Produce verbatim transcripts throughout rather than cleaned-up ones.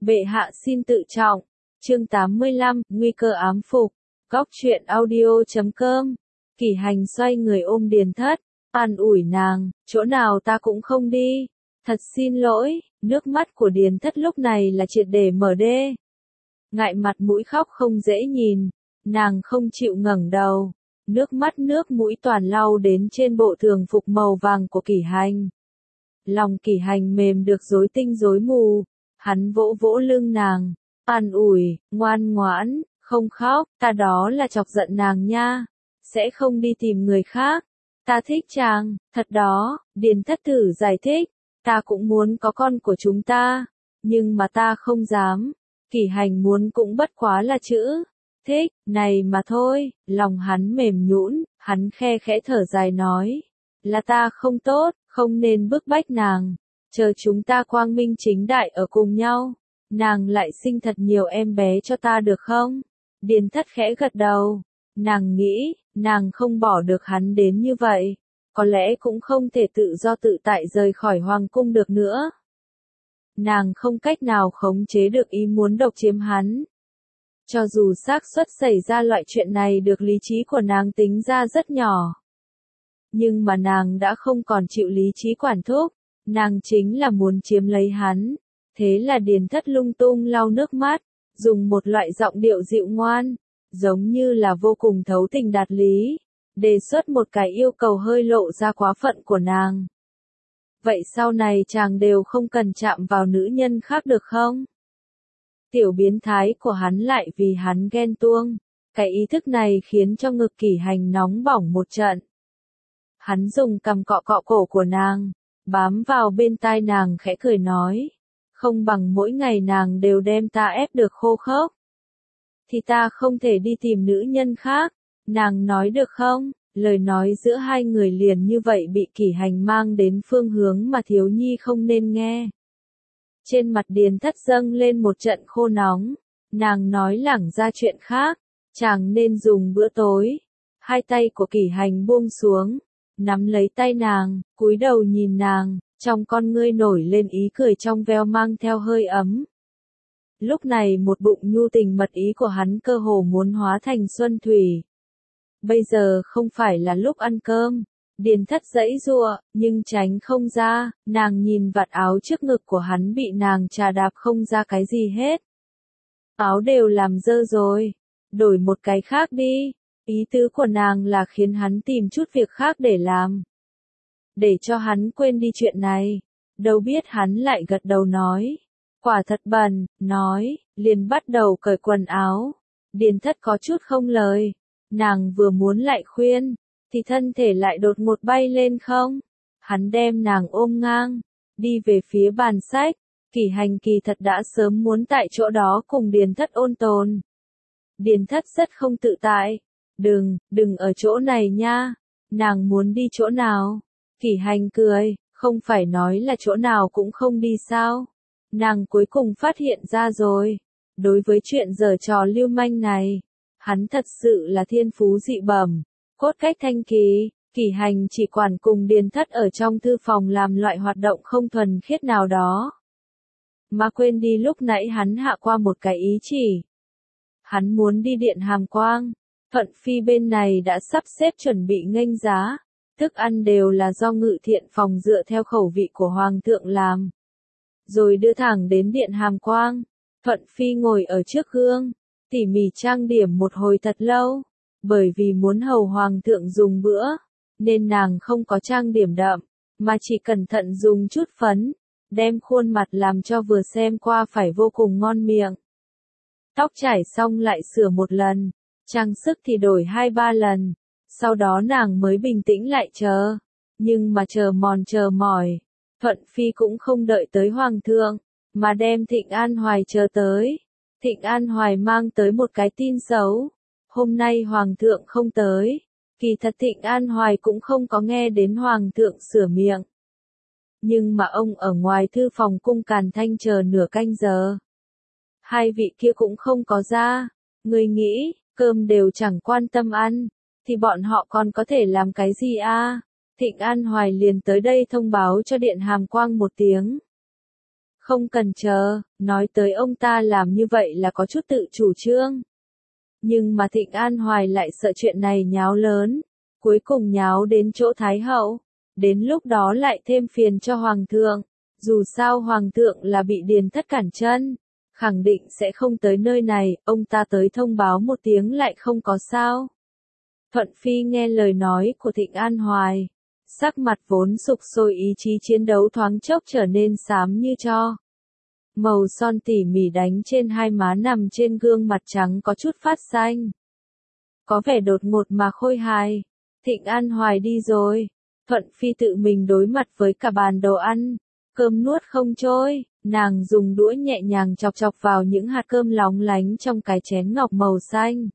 Bệ hạ xin tự trọng. Chương tám mươi lăm, nguy cơ ám phục. Góc truyện audio chấm com. Kỷ Hành xoay người ôm Điền Thất, an ủi nàng, chỗ nào ta cũng không đi. Thật xin lỗi, nước mắt của Điền Thất lúc này là triệt để mở đê. Ngại mặt mũi khóc không dễ nhìn, nàng không chịu ngẩng đầu. Nước mắt nước mũi toàn lau đến trên bộ thường phục màu vàng của Kỷ Hành. Lòng Kỷ Hành mềm được rối tinh rối mù, hắn vỗ vỗ lưng nàng, an ủi, ngoan ngoãn, không khóc, ta đó là chọc giận nàng nha, sẽ không đi tìm người khác, ta thích chàng, thật đó. Điền Thất thử giải thích, ta cũng muốn có con của chúng ta, nhưng mà ta không dám. Kỷ Hành muốn cũng bất quá là chữ thích này mà thôi. Lòng hắn mềm nhũn, hắn khe khẽ thở dài nói, là ta không tốt, không nên bức bách nàng, chờ chúng ta quang minh chính đại ở cùng nhau, nàng lại sinh thật nhiều em bé cho ta được không? Điền Thất khẽ gật đầu, nàng nghĩ, nàng không bỏ được hắn đến như vậy, có lẽ cũng không thể tự do tự tại rời khỏi hoàng cung được nữa. Nàng không cách nào khống chế được ý muốn độc chiếm hắn. Cho dù xác suất xảy ra loại chuyện này được lý trí của nàng tính ra rất nhỏ. Nhưng mà nàng đã không còn chịu lý trí quản thúc, nàng chính là muốn chiếm lấy hắn. Thế là Điền Thất lung tung lau nước mắt, dùng một loại giọng điệu dịu ngoan, giống như là vô cùng thấu tình đạt lý, đề xuất một cái yêu cầu hơi lộ ra quá phận của nàng. Vậy sau này chàng đều không cần chạm vào nữ nhân khác được không? Tiểu biến thái của hắn lại vì hắn ghen tuông, cái ý thức này khiến cho ngực Kỷ Hành nóng bỏng một trận. Hắn dùng cằm cọ cọ cổ của nàng, bám vào bên tai nàng khẽ cười nói, không bằng mỗi ngày nàng đều đem ta ép được khô khốc. Thì ta không thể đi tìm nữ nhân khác, nàng nói được không? Lời nói giữa hai người liền như vậy bị Kỷ Hành mang đến phương hướng mà thiếu nhi không nên nghe. Trên mặt Điền Thất dâng lên một trận khô nóng, nàng nói lẳng ra chuyện khác, chàng nên dùng bữa tối. Hai tay của Kỷ Hành buông xuống, nắm lấy tay nàng, cúi đầu nhìn nàng, trong con ngươi nổi lên ý cười trong veo mang theo hơi ấm. Lúc này một bụng nhu tình mật ý của hắn cơ hồ muốn hóa thành xuân thủy. Bây giờ không phải là lúc ăn cơm. Điền Thất giãy giụa, nhưng tránh không ra, nàng nhìn vạt áo trước ngực của hắn bị nàng chà đạp không ra cái gì hết. Áo đều làm dơ rồi, đổi một cái khác đi. Ý tứ của nàng là khiến hắn tìm chút việc khác để làm. Để cho hắn quên đi chuyện này. Đâu biết hắn lại gật đầu nói. Quả thật bần, nói, liền bắt đầu cởi quần áo. Điền Thất có chút không lời. Nàng vừa muốn lại khuyên, thì thân thể lại đột ngột bay lên không. Hắn đem nàng ôm ngang, đi về phía bàn sách. Kỷ Hành kỳ thật đã sớm muốn tại chỗ đó cùng Điền Thất ôn tồn. Điền Thất rất không tự tại. Đừng, đừng ở chỗ này nha. Nàng muốn đi chỗ nào? Kỷ Hành cười, không phải nói là chỗ nào cũng không đi sao? Nàng cuối cùng phát hiện ra rồi. Đối với chuyện giở trò lưu manh này, hắn thật sự là thiên phú dị bẩm, cốt cách thanh kỳ. Kỷ Hành chỉ quản cùng Điền Thất ở trong thư phòng làm loại hoạt động không thuần khiết nào đó. Mà quên đi lúc nãy hắn hạ qua một cái ý chỉ. Hắn muốn đi điện Hàm Quang. Thuận Phi bên này đã sắp xếp chuẩn bị nghênh giá. Thức ăn đều là do Ngự Thiện phòng dựa theo khẩu vị của Hoàng thượng làm. Rồi đưa thẳng đến điện Hàm Quang. Thuận Phi ngồi ở trước gương, tỉ mỉ trang điểm một hồi thật lâu. Bởi vì muốn hầu Hoàng thượng dùng bữa, nên nàng không có trang điểm đậm, mà chỉ cẩn thận dùng chút phấn, đem khuôn mặt làm cho vừa xem qua phải vô cùng ngon miệng. Tóc chải xong lại sửa một lần, trang sức thì đổi hai ba lần, sau đó nàng mới bình tĩnh lại chờ. Nhưng mà chờ mòn chờ mỏi, Thuận Phi cũng không đợi tới Hoàng thượng, mà đem Thịnh An Hoài chờ tới. Thịnh An Hoài mang tới một cái tin xấu. Hôm nay Hoàng thượng không tới. Kỳ thật Thịnh An Hoài cũng không có nghe đến Hoàng thượng sửa miệng. Nhưng mà ông ở ngoài thư phòng cung Càn Thanh chờ nửa canh giờ. Hai vị kia cũng không có ra. Người nghĩ, cơm đều chẳng quan tâm ăn, thì bọn họ còn có thể làm cái gì a? Thịnh An Hoài liền tới đây thông báo cho điện Hàm Quang một tiếng. Không cần chờ, nói tới ông ta làm như vậy là có chút tự chủ trương. Nhưng mà Thịnh An Hoài lại sợ chuyện này nháo lớn, cuối cùng nháo đến chỗ Thái Hậu, đến lúc đó lại thêm phiền cho Hoàng thượng, dù sao Hoàng thượng là bị Điền Thất cản chân, khẳng định sẽ không tới nơi này, ông ta tới thông báo một tiếng lại không có sao. Thuận Phi nghe lời nói của Thịnh An Hoài, sắc mặt vốn sục sôi ý chí chiến đấu thoáng chốc trở nên xám như tro. Màu son tỉ mỉ đánh trên hai má nằm trên gương mặt trắng có chút phát xanh. Có vẻ đột ngột mà khôi hài. Thịnh An Hoài đi rồi. Thuận Phi tự mình đối mặt với cả bàn đồ ăn. Cơm nuốt không trôi. Nàng dùng đũa nhẹ nhàng chọc chọc vào những hạt cơm lóng lánh trong cái chén ngọc màu xanh.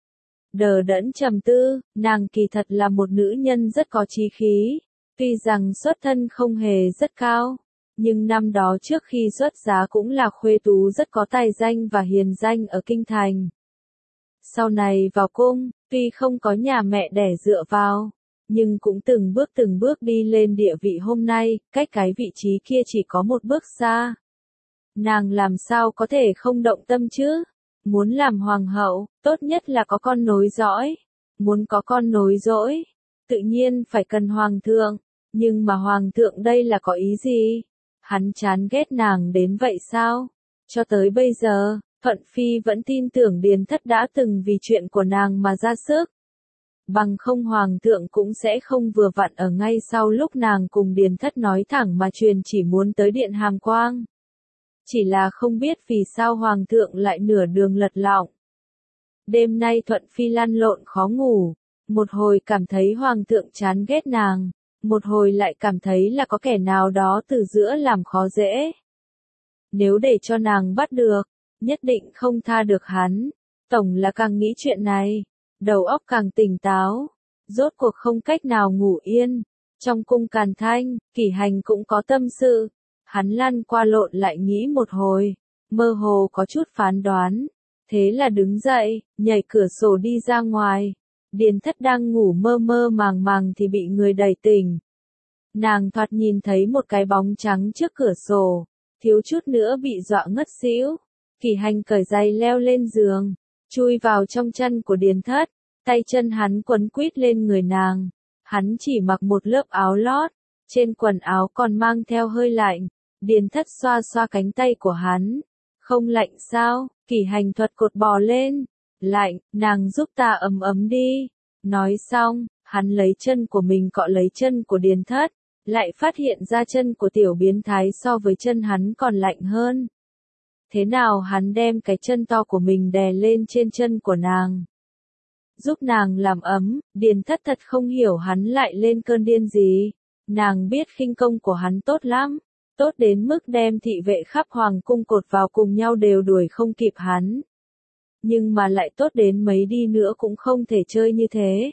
Đờ đẫn trầm tư, nàng kỳ thật là một nữ nhân rất có chí khí. Tuy rằng xuất thân không hề rất cao. Nhưng năm đó trước khi xuất giá cũng là khuê tú rất có tài danh và hiền danh ở Kinh Thành. Sau này vào cung, tuy không có nhà mẹ đẻ dựa vào, nhưng cũng từng bước từng bước đi lên địa vị hôm nay, cách cái vị trí kia chỉ có một bước xa. Nàng làm sao có thể không động tâm chứ? Muốn làm hoàng hậu, tốt nhất là có con nối dõi. Muốn có con nối dõi, tự nhiên phải cần hoàng thượng. Nhưng mà hoàng thượng đây là có ý gì? Hắn chán ghét nàng đến vậy sao? Cho tới bây giờ, Thuận Phi vẫn tin tưởng Điền Thất đã từng vì chuyện của nàng mà ra sức. Bằng không hoàng thượng cũng sẽ không vừa vặn ở ngay sau lúc nàng cùng Điền Thất nói thẳng mà truyền chỉ muốn tới điện Hàm Quang. Chỉ là không biết vì sao hoàng thượng lại nửa đường lật lọng. Đêm nay Thuận Phi lăn lộn khó ngủ, một hồi cảm thấy hoàng thượng chán ghét nàng. Một hồi lại cảm thấy là có kẻ nào đó từ giữa làm khó dễ. Nếu để cho nàng bắt được, nhất định không tha được hắn. Tổng là càng nghĩ chuyện này, đầu óc càng tỉnh táo, rốt cuộc không cách nào ngủ yên. Trong cung Càn Thanh, Kỷ Hành cũng có tâm sự, hắn lăn qua lộn lại nghĩ một hồi, mơ hồ có chút phán đoán. Thế là đứng dậy, nhảy cửa sổ đi ra ngoài. Điền Thất đang ngủ mơ mơ màng màng thì bị người đẩy tỉnh. Nàng thoạt nhìn thấy một cái bóng trắng trước cửa sổ, thiếu chút nữa bị dọa ngất xỉu. Kỷ Hành cởi giày leo lên giường, chui vào trong chân của Điền Thất, tay chân hắn quấn quýt lên người nàng. Hắn chỉ mặc một lớp áo lót, trên quần áo còn mang theo hơi lạnh. Điền Thất xoa xoa cánh tay của hắn. Không lạnh sao? Kỷ Hành thuật cột bò lên. Lạnh, nàng giúp ta ấm ấm đi. Nói xong, hắn lấy chân của mình cọ lấy chân của Điền Thất, lại phát hiện ra chân của tiểu biến thái so với chân hắn còn lạnh hơn. Thế nào hắn đem cái chân to của mình đè lên trên chân của nàng, giúp nàng làm ấm. Điền Thất thật không hiểu hắn lại lên cơn điên gì. Nàng biết khinh công của hắn tốt lắm, tốt đến mức đem thị vệ khắp hoàng cung cột vào cùng nhau đều đuổi không kịp hắn. Nhưng mà lại tốt đến mấy đi nữa cũng không thể chơi như thế.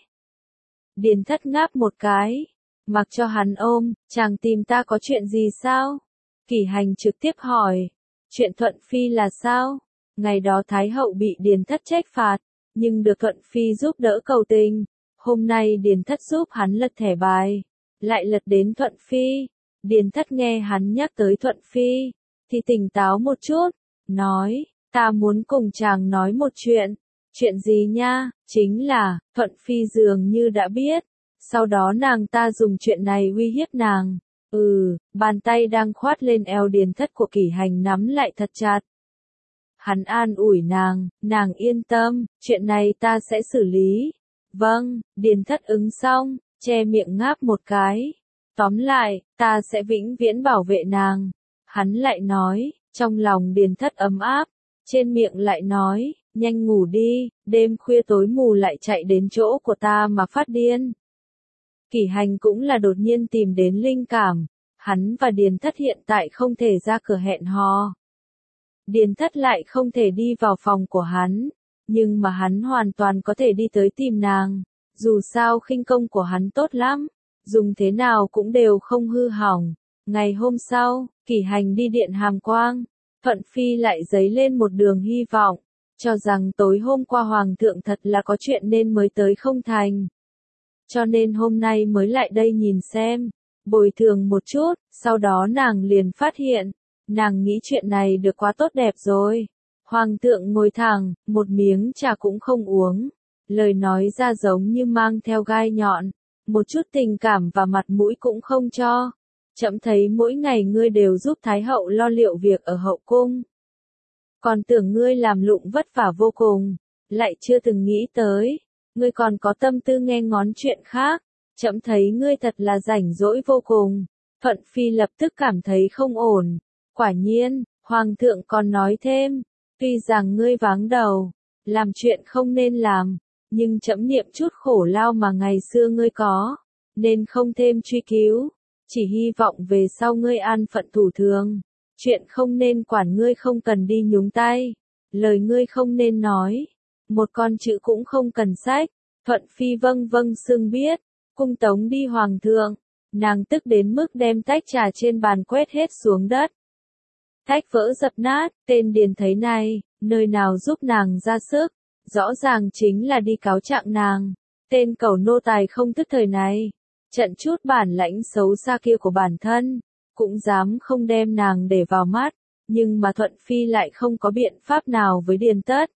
Điền Thất ngáp một cái, mặc cho hắn ôm. Chàng tìm ta có chuyện gì sao? Kỷ Hành trực tiếp hỏi. Chuyện Thuận Phi là sao? Ngày đó Thái Hậu bị Điền Thất trách phạt, nhưng được Thuận Phi giúp đỡ cầu tình. Hôm nay Điền Thất giúp hắn lật thẻ bài, lại lật đến Thuận Phi. Điền Thất nghe hắn nhắc tới Thuận Phi, thì tỉnh táo một chút, nói, ta muốn cùng chàng nói một chuyện. Chuyện gì nha? Chính là, Thuận Phi dường như đã biết, sau đó nàng ta dùng chuyện này uy hiếp nàng. Ừ, bàn tay đang khoát lên eo Điền Thất của Kỷ Hành nắm lại thật chặt. Hắn an ủi nàng, nàng yên tâm, chuyện này ta sẽ xử lý. Vâng, Điền Thất ứng xong, che miệng ngáp một cái. Tóm lại, ta sẽ vĩnh viễn bảo vệ nàng. Hắn lại nói, trong lòng Điền Thất ấm áp, trên miệng lại nói, nhanh ngủ đi, đêm khuya tối mù lại chạy đến chỗ của ta mà phát điên. Kỷ Hành cũng là đột nhiên tìm đến linh cảm, hắn và Điền Thất hiện tại không thể ra cửa hẹn hò. Điền Thất lại không thể đi vào phòng của hắn, nhưng mà hắn hoàn toàn có thể đi tới tìm nàng, dù sao khinh công của hắn tốt lắm, dùng thế nào cũng đều không hư hỏng. Ngày hôm sau, Kỷ Hành đi điện Hàm Quang, Thuận Phi lại dấy lên một đường hy vọng, cho rằng tối hôm qua Hoàng thượng thật là có chuyện nên mới tới không thành. Cho nên hôm nay mới lại đây nhìn xem, bồi thường một chút. Sau đó nàng liền phát hiện, Nàng nghĩ chuyện này được quá tốt đẹp rồi. Hoàng thượng ngồi thẳng, một miếng trà cũng không uống. Lời nói ra giống như mang theo gai nhọn. Một chút tình cảm và mặt mũi cũng không cho. Trẫm thấy mỗi ngày ngươi đều giúp Thái hậu lo liệu việc ở hậu cung. Còn tưởng ngươi làm lụng vất vả vô cùng. Lại chưa từng nghĩ tới. Ngươi còn có tâm tư nghe ngón chuyện khác. Trẫm thấy ngươi thật là rảnh rỗi vô cùng. Thuận Phi lập tức cảm thấy không ổn. Quả nhiên, Hoàng thượng còn nói thêm. Tuy rằng ngươi váng đầu, làm chuyện không nên làm, nhưng trẫm niệm chút khổ lao mà ngày xưa ngươi có, nên không thêm truy cứu, chỉ hy vọng về sau ngươi an phận thủ thường, chuyện không nên quản ngươi không cần đi nhúng tay, lời ngươi không nên nói, một con chữ cũng không cần sách. Thuận Phi vâng vâng xưng biết, cung tống đi hoàng thượng, nàng tức đến mức đem tách trà trên bàn quét hết xuống đất. Tách vỡ dập nát, tên Điền thấy này, nơi nào giúp nàng ra sức, rõ ràng chính là đi cáo trạng nàng. Tên cẩu nô tài không thức thời này, trận chút bản lãnh xấu xa kia của bản thân, cũng dám không đem nàng để vào mắt, nhưng mà Thuận Phi lại không có biện pháp nào với Điền Tất.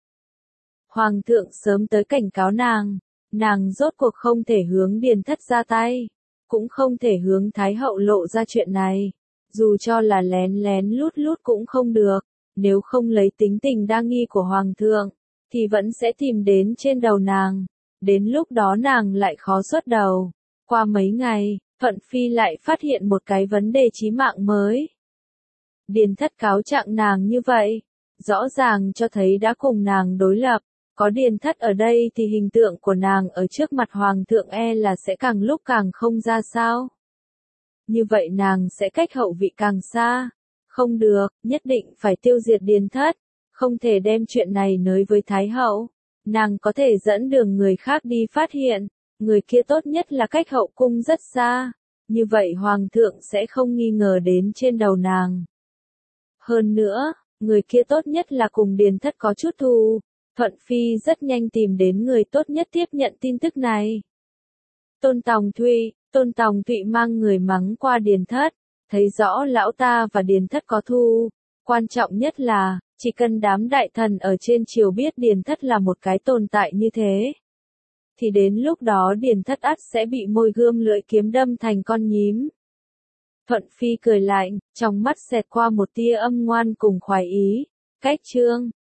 Hoàng thượng sớm tới cảnh cáo nàng, nàng rốt cuộc không thể hướng Điền Thất ra tay, cũng không thể hướng Thái hậu lộ ra chuyện này. Dù cho là lén lén lút lút cũng không được, nếu không lấy tính tình đa nghi của Hoàng thượng, thì vẫn sẽ tìm đến trên đầu nàng, đến lúc đó nàng lại khó xuất đầu. Qua mấy ngày, Thuận Phi lại phát hiện một cái vấn đề chí mạng mới. Điền Thất cáo trạng nàng như vậy, rõ ràng cho thấy đã cùng nàng đối lập, có Điền Thất ở đây thì hình tượng của nàng ở trước mặt Hoàng thượng e là sẽ càng lúc càng không ra sao. Như vậy nàng sẽ cách hậu vị càng xa. Không được, nhất định phải tiêu diệt Điền Thất, không thể đem chuyện này nới với Thái hậu. Nàng có thể dẫn đường người khác đi phát hiện, người kia tốt nhất là cách hậu cung rất xa. Như vậy Hoàng thượng sẽ không nghi ngờ đến trên đầu nàng. Hơn nữa, người kia tốt nhất là cùng Điền Thất có chút thù. Thuận Phi rất nhanh tìm đến người tốt nhất tiếp nhận tin tức này. Tôn Tòng Thụy. Tôn Tòng Thụy mang người mắng qua Điền Thất, thấy rõ lão ta và Điền Thất có thù. Quan trọng nhất là, chỉ cần đám đại thần ở trên triều biết Điền Thất là một cái tồn tại như thế, thì đến lúc đó Điền Thất ắt sẽ bị môi gươm lưỡi kiếm đâm thành con nhím. Thuận Phi cười lạnh, trong mắt xẹt qua một tia âm ngoan cùng khoái ý. Cách chương